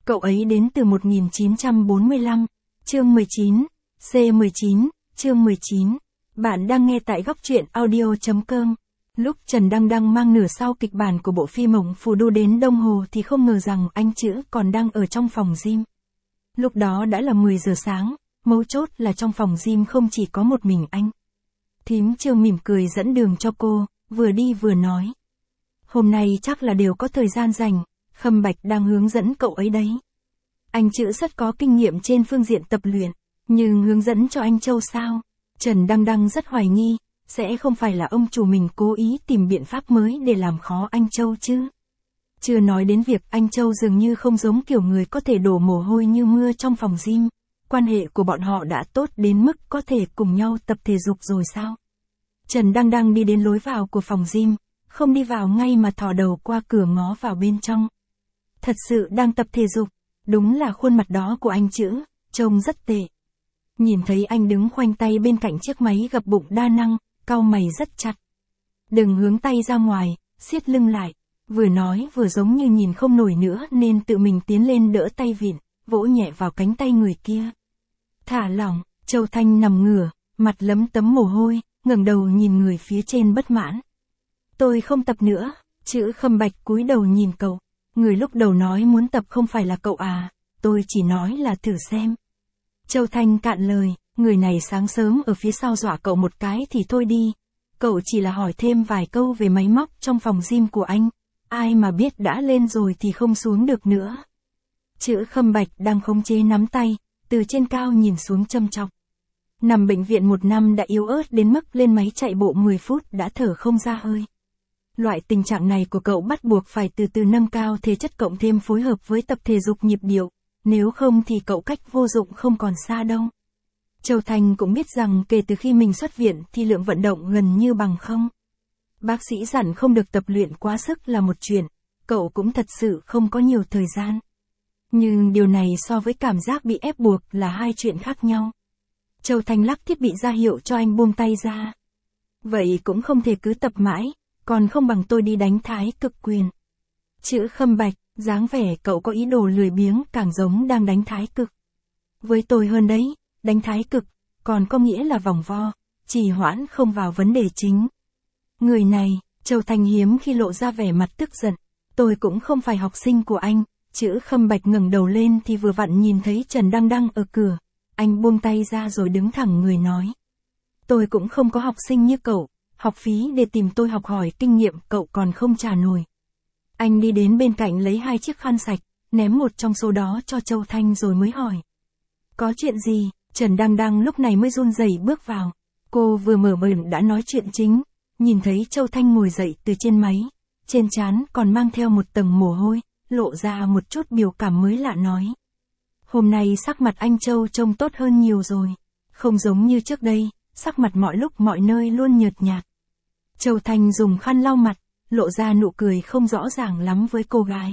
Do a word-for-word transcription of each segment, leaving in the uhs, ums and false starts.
Cậu ấy đến từ một nghìn chín trăm bốn mươi lăm, chương mười chín, C mười chín, chương mười chín. Bạn đang nghe tại góc truyện audio.com. Lúc Trần Đăng Đăng mang nửa sau kịch bản của bộ phim Mộng Phù Du đến Đông Hồ thì không ngờ rằng anh Chữ còn đang ở trong phòng gym. Lúc đó đã là mười giờ sáng, mấu chốt là trong phòng gym không chỉ có một mình anh. Thím Trương mỉm cười dẫn đường cho cô, vừa đi vừa nói. Hôm nay chắc là đều có thời gian rảnh, Khâm Bạch đang hướng dẫn cậu ấy đấy. Anh Chữ rất có kinh nghiệm trên phương diện tập luyện, nhưng hướng dẫn cho anh Châu sao? Trần Đăng Đăng rất hoài nghi, sẽ không phải là ông chủ mình cố ý tìm biện pháp mới để làm khó anh Châu chứ? Chưa nói đến việc anh Châu dường như không giống kiểu người có thể đổ mồ hôi như mưa trong phòng gym, quan hệ của bọn họ đã tốt đến mức có thể cùng nhau tập thể dục rồi sao? Trần Đăng Đăng đi đến lối vào của phòng gym, không đi vào ngay mà thò đầu qua cửa ngó vào bên trong. Thật sự đang tập thể dục, đúng là khuôn mặt đó của anh Chữ, trông rất tệ. Nhìn thấy anh đứng khoanh tay bên cạnh chiếc máy gập bụng đa năng, cau mày rất chặt. Đừng hướng tay ra ngoài, siết lưng lại, vừa nói vừa giống như nhìn không nổi nữa nên tự mình tiến lên đỡ tay vịn, vỗ nhẹ vào cánh tay người kia. Thả lỏng, Châu Thanh nằm ngửa, mặt lấm tấm mồ hôi, ngẩng đầu nhìn người phía trên bất mãn. Tôi không tập nữa, Chữ Khâm Bạch cúi đầu nhìn cậu. Người lúc đầu nói muốn tập không phải là cậu à, tôi chỉ nói là thử xem. Châu Thanh cạn lời, người này sáng sớm ở phía sau dọa cậu một cái thì thôi đi. Cậu chỉ là hỏi thêm vài câu về máy móc trong phòng gym của anh. Ai mà biết đã lên rồi thì không xuống được nữa. Chữ Khâm Bạch đang khống chế nắm tay, từ trên cao nhìn xuống châm chọc. Nằm bệnh viện một năm đã yếu ớt đến mức lên máy chạy bộ mười phút đã thở không ra hơi. Loại tình trạng này của cậu bắt buộc phải từ từ nâng cao thể chất cộng thêm phối hợp với tập thể dục nhịp điệu, nếu không thì cậu cách vô dụng không còn xa đâu. Châu Thành cũng biết rằng kể từ khi mình xuất viện thì lượng vận động gần như bằng không. Bác sĩ dặn không được tập luyện quá sức là một chuyện, cậu cũng thật sự không có nhiều thời gian. Nhưng điều này so với cảm giác bị ép buộc là hai chuyện khác nhau. Châu Thành lắc thiết bị ra hiệu cho anh buông tay ra. Vậy cũng không thể cứ tập mãi, còn không bằng tôi đi đánh thái cực quyền. Chữ Khâm Bạch, dáng vẻ cậu có ý đồ lười biếng càng giống đang đánh thái cực. Với tôi hơn đấy, đánh thái cực, còn có nghĩa là vòng vo, trì hoãn không vào vấn đề chính. Người này, Châu Thành hiếm khi lộ ra vẻ mặt tức giận. Tôi cũng không phải học sinh của anh. Chữ Khâm Bạch ngẩng đầu lên thì vừa vặn nhìn thấy Trần Đăng Đăng ở cửa. Anh buông tay ra rồi đứng thẳng người nói. Tôi cũng không có học sinh như cậu, học phí để tìm tôi học hỏi kinh nghiệm cậu còn không trả nổi. Anh đi đến bên cạnh lấy hai chiếc khăn sạch, ném một trong số đó cho Châu Thanh rồi mới hỏi. Có chuyện gì? Trần Đăng Đăng lúc này mới run rẩy bước vào. Cô vừa mở miệng đã nói chuyện chính, nhìn thấy Châu Thanh ngồi dậy từ trên máy, trên trán còn mang theo một tầng mồ hôi, lộ ra một chút biểu cảm mới lạ nói. Hôm nay sắc mặt anh Châu trông tốt hơn nhiều rồi, không giống như trước đây, sắc mặt mọi lúc mọi nơi luôn nhợt nhạt. Châu Thanh dùng khăn lau mặt, lộ ra nụ cười không rõ ràng lắm với cô gái.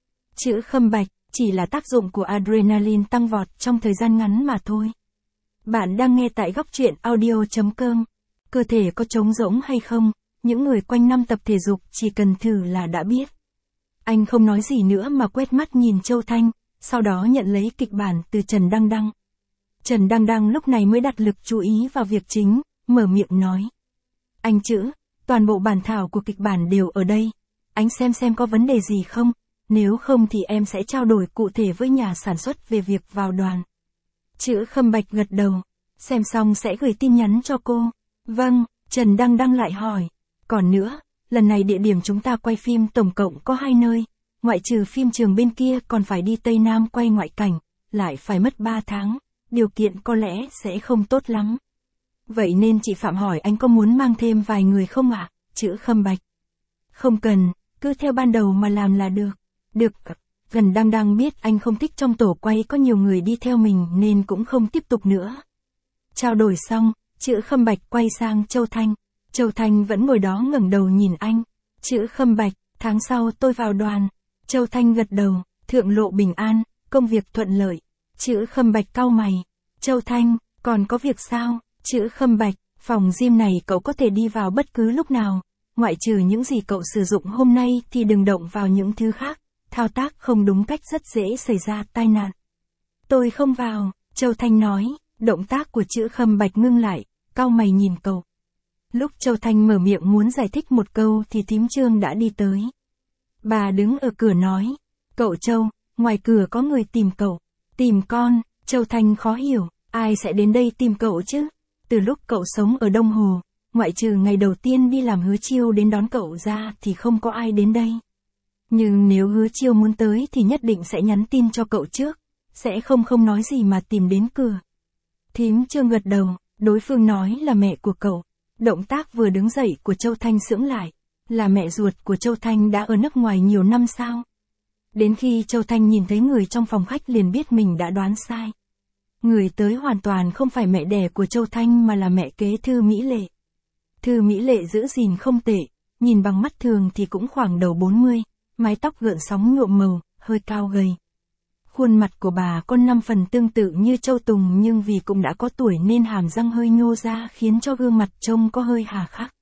Chữ Khâm Bạch, chỉ là tác dụng của adrenaline tăng vọt trong thời gian ngắn mà thôi. Bạn đang nghe tại góc truyện audio.com. Cơ thể có trống rỗng hay không, những người quanh năm tập thể dục chỉ cần thử là đã biết. Anh không nói gì nữa mà quét mắt nhìn Châu Thanh, sau đó nhận lấy kịch bản từ Trần Đăng Đăng. Trần Đăng Đăng lúc này mới đặt lực chú ý vào việc chính, mở miệng nói. Anh Chữ, toàn bộ bản thảo của kịch bản đều ở đây. Anh xem xem có vấn đề gì không, nếu không thì em sẽ trao đổi cụ thể với nhà sản xuất về việc vào đoàn. Chữ Khâm Bạch gật đầu, xem xong sẽ gửi tin nhắn cho cô. Vâng, Trần Đăng Đăng lại hỏi. Còn nữa, lần này địa điểm chúng ta quay phim tổng cộng có hai nơi, ngoại trừ phim trường bên kia còn phải đi Tây Nam quay ngoại cảnh, lại phải mất ba tháng, điều kiện có lẽ sẽ không tốt lắm. Vậy nên chị Phạm hỏi anh có muốn mang thêm vài người không ạ? Chữ Khâm Bạch. Không cần, cứ theo ban đầu mà làm là được. Được, gần Đăng Đăng biết anh không thích trong tổ quay có nhiều người đi theo mình nên cũng không tiếp tục nữa. Trao đổi xong, Chữ Khâm Bạch quay sang Châu Thanh. Châu Thanh vẫn ngồi đó ngẩng đầu nhìn anh. Chữ Khâm Bạch, tháng sau tôi vào đoàn. Châu Thanh gật đầu, thượng lộ bình an, công việc thuận lợi. Chữ Khâm Bạch cau mày. Châu Thanh, còn có việc sao? Chữ Khâm Bạch, phòng gym này cậu có thể đi vào bất cứ lúc nào. Ngoại trừ những gì cậu sử dụng hôm nay thì đừng động vào những thứ khác. thao tác không đúng cách rất dễ xảy ra tai nạn. Tôi không vào, Châu Thanh nói, động tác của chữ Khâm Bạch ngưng lại, cau mày nhìn cậu. Lúc Châu Thanh mở miệng muốn giải thích một câu thì thím Trương đã đi tới. Bà đứng ở cửa nói, cậu Châu, ngoài cửa có người tìm cậu. Tìm con, Châu Thanh khó hiểu, ai sẽ đến đây tìm cậu chứ? Từ lúc cậu sống ở Đông Hồ, ngoại trừ ngày đầu tiên đi làm Hứa Chiêu đến đón cậu ra thì không có ai đến đây. Nhưng nếu Hứa Chiêu muốn tới thì nhất định sẽ nhắn tin cho cậu trước, sẽ không không nói gì mà tìm đến cửa. Thím Trương gật đầu, đối phương nói là mẹ của cậu. Động tác vừa đứng dậy của Châu Thanh sững lại, là mẹ ruột của Châu Thanh đã ở nước ngoài nhiều năm sao? Đến khi Châu Thanh nhìn thấy người trong phòng khách liền biết mình đã đoán sai. Người tới hoàn toàn không phải mẹ đẻ của Châu Thanh mà là mẹ kế Thư Mỹ Lệ. Thư Mỹ Lệ giữ gìn không tệ, nhìn bằng mắt thường thì cũng khoảng đầu bốn mươi, mái tóc gợn sóng nhuộm màu, hơi cao gầy. Khuôn mặt của bà có năm phần tương tự như Châu Tùng nhưng vì cũng đã có tuổi nên hàm răng hơi nhô ra khiến cho gương mặt trông có hơi hà khắc.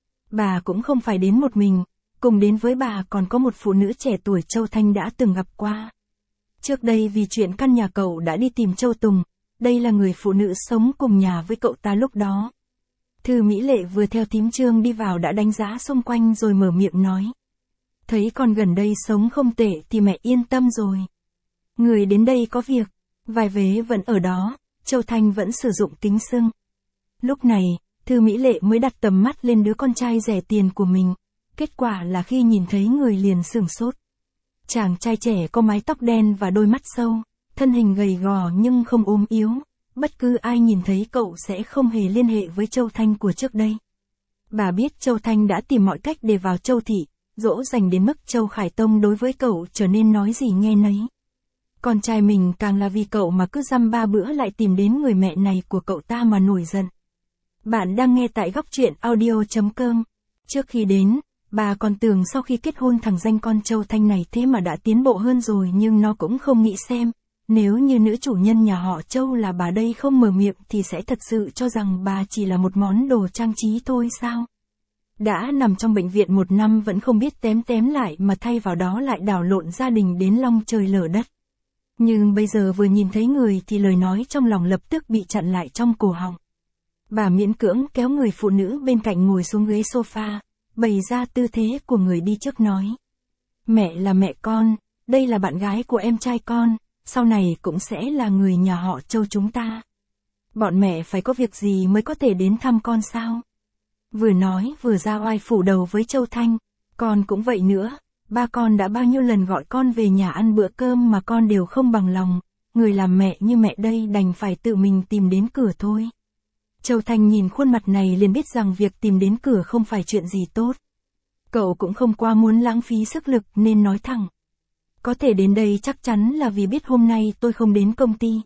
Bà cũng không phải đến một mình, cùng đến với bà còn có một phụ nữ trẻ tuổi Châu Thanh đã từng gặp qua. Trước đây vì chuyện căn nhà cậu đã đi tìm Châu Tùng, đây là người phụ nữ sống cùng nhà với cậu ta lúc đó. Thư Mỹ Lệ vừa theo thím Trương đi vào đã đánh giá xung quanh rồi mở miệng nói. Thấy con gần đây sống không tệ thì mẹ yên tâm rồi. Người đến đây có việc, vài vế vẫn ở đó, Châu Thanh vẫn sử dụng kính xưng. Lúc này, Thư Mỹ Lệ mới đặt tầm mắt lên đứa con trai rẻ tiền của mình, kết quả là khi nhìn thấy người liền sửng sốt. Chàng trai trẻ có mái tóc đen và đôi mắt sâu, thân hình gầy gò nhưng không ốm yếu, bất cứ ai nhìn thấy cậu sẽ không hề liên hệ với Châu Thanh của trước đây. Bà biết Châu Thanh đã tìm mọi cách để vào Châu thị, dỗ dành đến mức Châu Khải Tông đối với cậu trở nên nói gì nghe nấy. Con trai mình càng là vì cậu mà cứ dăm ba bữa lại tìm đến người mẹ này của cậu ta mà nổi giận. Bạn đang nghe tại góc truyện audio chấm com. Trước khi đến, bà còn tưởng sau khi kết hôn thằng danh con Châu Thanh này thế mà đã tiến bộ hơn rồi nhưng nó cũng không nghĩ xem, nếu như nữ chủ nhân nhà họ Châu là bà đây không mở miệng thì sẽ thật sự cho rằng bà chỉ là một món đồ trang trí thôi sao? Đã nằm trong bệnh viện một năm vẫn không biết tém tém lại mà thay vào đó lại đảo lộn gia đình đến long trời lở đất. Nhưng bây giờ vừa nhìn thấy người thì lời nói trong lòng lập tức bị chặn lại trong cổ họng. Bà miễn cưỡng kéo người phụ nữ bên cạnh ngồi xuống ghế sofa, bày ra tư thế của người đi trước nói. Mẹ là mẹ con, đây là bạn gái của em trai con, sau này cũng sẽ là người nhà họ Châu chúng ta. Bọn mẹ phải có việc gì mới có thể đến thăm con sao? Vừa nói vừa ra oai phủ đầu với Châu Thanh, con cũng vậy nữa. Ba con đã bao nhiêu lần gọi con về nhà ăn bữa cơm mà con đều không bằng lòng, người làm mẹ như mẹ đây đành phải tự mình tìm đến cửa thôi. Châu Thanh nhìn khuôn mặt này liền biết rằng việc tìm đến cửa không phải chuyện gì tốt. Cậu cũng không qua muốn lãng phí sức lực nên nói thẳng. Có thể đến đây chắc chắn là vì biết hôm nay tôi không đến công ty.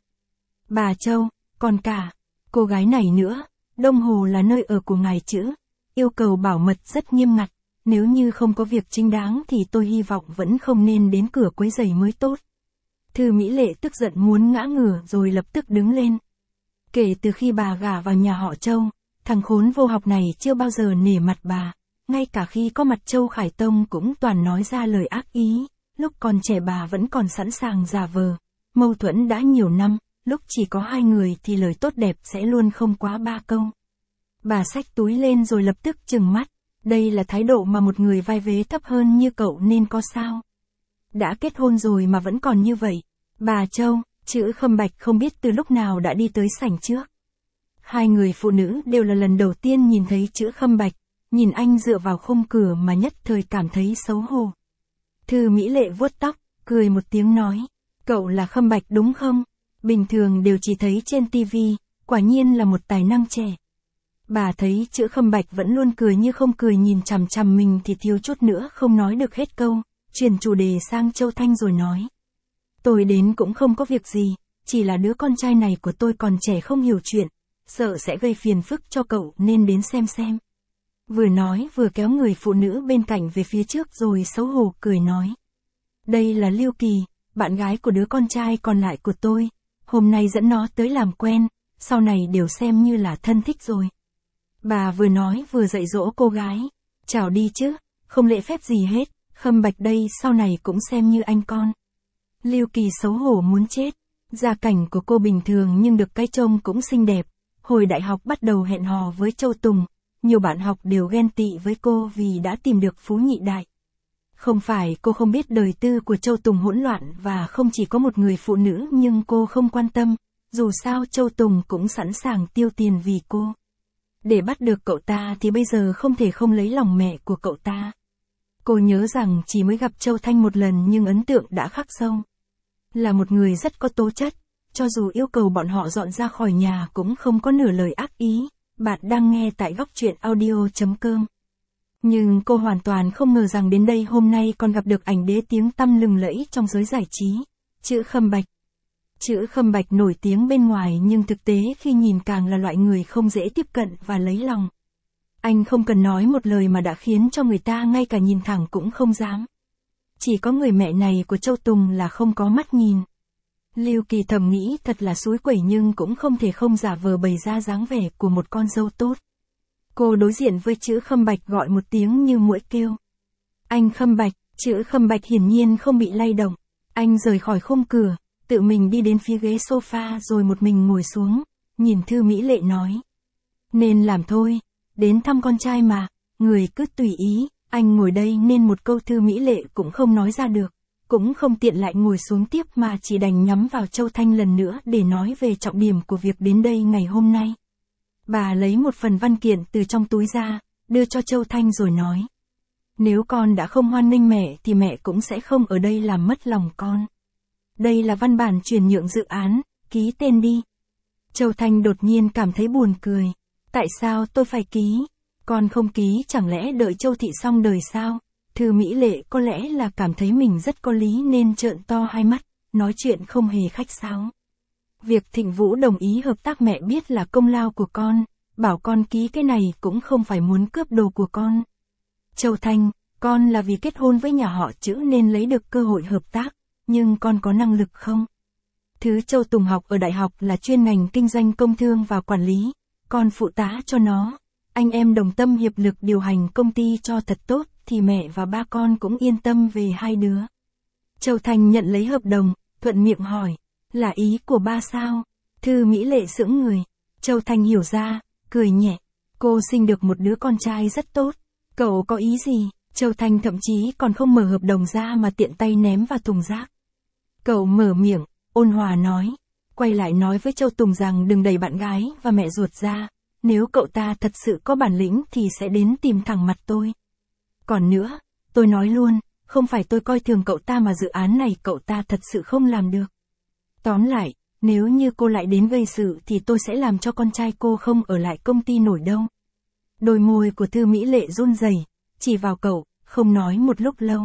Bà Châu, còn cả, cô gái này nữa, Đông Hồ là nơi ở của ngài chữ, yêu cầu bảo mật rất nghiêm ngặt. Nếu như không có việc chính đáng thì tôi hy vọng vẫn không nên đến cửa quấy rầy mới tốt. Thư Mỹ Lệ tức giận muốn ngã ngửa rồi lập tức đứng lên. Kể từ khi bà gả vào nhà họ Châu, thằng khốn vô học này chưa bao giờ nể mặt bà, ngay cả khi có mặt Châu Khải Tông cũng toàn nói ra lời ác ý, lúc còn trẻ bà vẫn còn sẵn sàng giả vờ. Mâu thuẫn đã nhiều năm, lúc chỉ có hai người thì lời tốt đẹp sẽ luôn không quá ba câu. Bà xách túi lên rồi lập tức trừng mắt. Đây là thái độ mà một người vai vế thấp hơn như cậu nên có sao? Đã kết hôn rồi mà vẫn còn như vậy. Bà Châu, chữ Khâm Bạch không biết từ lúc nào đã đi tới sảnh trước. Hai người phụ nữ đều là lần đầu tiên nhìn thấy chữ Khâm Bạch, nhìn anh dựa vào khung cửa mà nhất thời cảm thấy xấu hổ. Thư Mỹ Lệ vuốt tóc, cười một tiếng nói, cậu là Khâm Bạch đúng không? Bình thường đều chỉ thấy trên tivi, quả nhiên là một tài năng trẻ. Bà thấy chữ Khâm Bạch vẫn luôn cười như không cười nhìn chằm chằm mình thì thiếu chút nữa không nói được hết câu, chuyển chủ đề sang Châu Thanh rồi nói. Tôi đến cũng không có việc gì, chỉ là đứa con trai này của tôi còn trẻ không hiểu chuyện, sợ sẽ gây phiền phức cho cậu nên đến xem xem. Vừa nói vừa kéo người phụ nữ bên cạnh về phía trước rồi xấu hổ cười nói. Đây là Lưu Kỳ, bạn gái của đứa con trai còn lại của tôi, hôm nay dẫn nó tới làm quen, sau này đều xem như là thân thích rồi. Bà vừa nói vừa dạy dỗ cô gái, chào đi chứ, không lễ phép gì hết, Khâm Bạch đây sau này cũng xem như anh con. Lưu Kỳ xấu hổ muốn chết. Gia cảnh của cô bình thường nhưng được cái trông cũng xinh đẹp. Hồi đại học bắt đầu hẹn hò với Châu Tùng. Nhiều bạn học đều ghen tị với cô vì đã tìm được phú nhị đại. Không phải cô không biết đời tư của Châu Tùng hỗn loạn và không chỉ có một người phụ nữ nhưng cô không quan tâm. Dù sao Châu Tùng cũng sẵn sàng tiêu tiền vì cô. Để bắt được cậu ta thì bây giờ không thể không lấy lòng mẹ của cậu ta. Cô nhớ rằng chỉ mới gặp Châu Thanh một lần nhưng ấn tượng đã khắc sâu. Là một người rất có tố chất, cho dù yêu cầu bọn họ dọn ra khỏi nhà cũng không có nửa lời ác ý. Bạn đang nghe tại góc truyện audio chấm com. Nhưng cô hoàn toàn không ngờ rằng đến đây hôm nay còn gặp được ảnh đế tiếng tăm lừng lẫy trong giới giải trí, chữ Khâm Bạch. Chữ Khâm Bạch nổi tiếng bên ngoài nhưng thực tế khi nhìn càng là loại người không dễ tiếp cận và lấy lòng. Anh không cần nói một lời mà đã khiến cho người ta ngay cả nhìn thẳng cũng không dám. Chỉ có người mẹ này của Châu Tùng là không có mắt nhìn. Lưu Kỳ thầm nghĩ thật là xúi quẩy nhưng cũng không thể không giả vờ bày ra dáng vẻ của một con dâu tốt. Cô đối diện với chữ Khâm Bạch gọi một tiếng như muỗi kêu. Anh Khâm Bạch, chữ Khâm Bạch hiển nhiên không bị lay động. Anh rời khỏi khung cửa, tự mình đi đến phía ghế sofa rồi một mình ngồi xuống, nhìn Thư Mỹ Lệ nói. Nên làm thôi, đến thăm con trai mà, người cứ tùy ý, anh ngồi đây nên một câu Thư Mỹ Lệ cũng không nói ra được. Cũng không tiện lại ngồi xuống tiếp mà chỉ đành nhắm vào Châu Thanh lần nữa để nói về trọng điểm của việc đến đây ngày hôm nay. Bà lấy một phần văn kiện từ trong túi ra, đưa cho Châu Thanh rồi nói. Nếu con đã không hoan nghênh mẹ thì mẹ cũng sẽ không ở đây làm mất lòng con. Đây là văn bản chuyển nhượng dự án, ký tên đi. Châu Thanh đột nhiên cảm thấy buồn cười. Tại sao tôi phải ký? Con không ký chẳng lẽ đợi Châu Thị xong đời sao? Thư Mỹ Lệ có lẽ là cảm thấy mình rất có lý nên trợn to hai mắt, nói chuyện không hề khách sáo. Việc Thịnh Vũ đồng ý hợp tác mẹ biết là công lao của con, bảo con ký cái này cũng không phải muốn cướp đồ của con. Châu Thanh, con là vì kết hôn với nhà họ Chữ nên lấy được cơ hội hợp tác, nhưng con có năng lực không? Thứ Châu Tùng học ở đại học là chuyên ngành kinh doanh công thương và quản lý, con phụ tá cho nó. Anh em đồng tâm hiệp lực điều hành công ty cho thật tốt thì mẹ và ba con cũng yên tâm về hai đứa. Châu Thanh nhận lấy hợp đồng, thuận miệng hỏi, là ý của ba sao? Thư Mỹ Lệ sững người. Châu Thanh hiểu ra, cười nhẹ. Cô sinh được một đứa con trai rất tốt. Cậu có ý gì? Châu Thanh thậm chí còn không mở hợp đồng ra mà tiện tay ném vào thùng rác. Cậu mở miệng, ôn hòa nói. Quay lại nói với Châu Tùng rằng đừng đẩy bạn gái và mẹ ruột ra. Nếu cậu ta thật sự có bản lĩnh thì sẽ đến tìm thẳng mặt tôi. Còn nữa, tôi nói luôn, không phải tôi coi thường cậu ta mà dự án này cậu ta thật sự không làm được. Tóm lại, nếu như cô lại đến gây sự thì tôi sẽ làm cho con trai cô không ở lại công ty nổi đâu. Đôi môi của Thư Mỹ Lệ run rẩy, chỉ vào cậu, không nói một lúc lâu.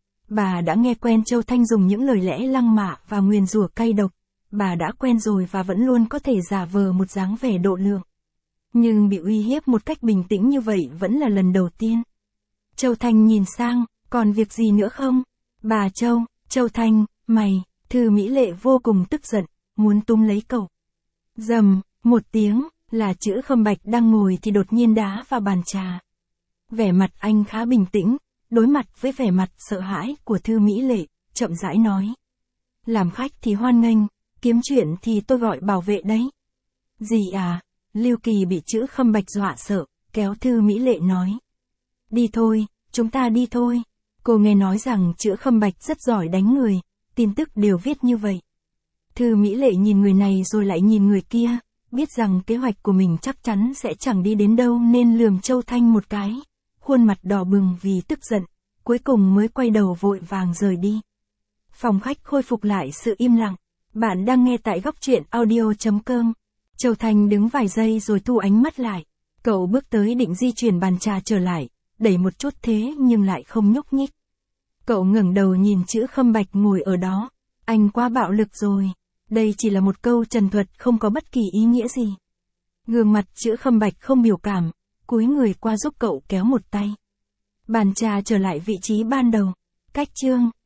Bà đã nghe quen Châu Thanh dùng những lời lẽ lăng mạ và nguyền rủa cay độc. Bà đã quen rồi và vẫn luôn có thể giả vờ một dáng vẻ độ lượng. Nhưng bị uy hiếp một cách bình tĩnh như vậy vẫn là lần đầu tiên. Châu Thanh nhìn sang, còn việc gì nữa không? Bà Châu, Châu Thanh, mày, Thư Mỹ Lệ vô cùng tức giận, muốn túm lấy cậu. Dầm, một tiếng, là chữ Khâm Bạch đang ngồi thì đột nhiên đá vào bàn trà. Vẻ mặt anh khá bình tĩnh, đối mặt với vẻ mặt sợ hãi của Thư Mỹ Lệ, chậm rãi nói. Làm khách thì hoan nghênh, kiếm chuyện thì tôi gọi bảo vệ đấy. Gì à? Lưu Kỳ bị chữ Khâm Bạch dọa sợ, kéo Thư Mỹ Lệ nói. Đi thôi, chúng ta đi thôi. Cô nghe nói rằng chữ Khâm Bạch rất giỏi đánh người, tin tức đều viết như vậy. Thư Mỹ Lệ nhìn người này rồi lại nhìn người kia, biết rằng kế hoạch của mình chắc chắn sẽ chẳng đi đến đâu nên lườm Châu Thanh một cái. Khuôn mặt đỏ bừng vì tức giận, cuối cùng mới quay đầu vội vàng rời đi. Phòng khách khôi phục lại sự im lặng. Bạn đang nghe tại góc truyện audio chấm com. Châu Thanh đứng vài giây rồi thu ánh mắt lại. Cậu bước tới định di chuyển bàn trà trở lại, đẩy một chút thế nhưng lại không nhúc nhích. Cậu ngẩng đầu nhìn chữ Khâm Bạch ngồi ở đó. Anh quá bạo lực rồi. Đây chỉ là một câu trần thuật không có bất kỳ ý nghĩa gì. Gương mặt chữ Khâm Bạch không biểu cảm, cúi người qua giúp cậu kéo một tay. Bàn trà trở lại vị trí ban đầu. Cách chương.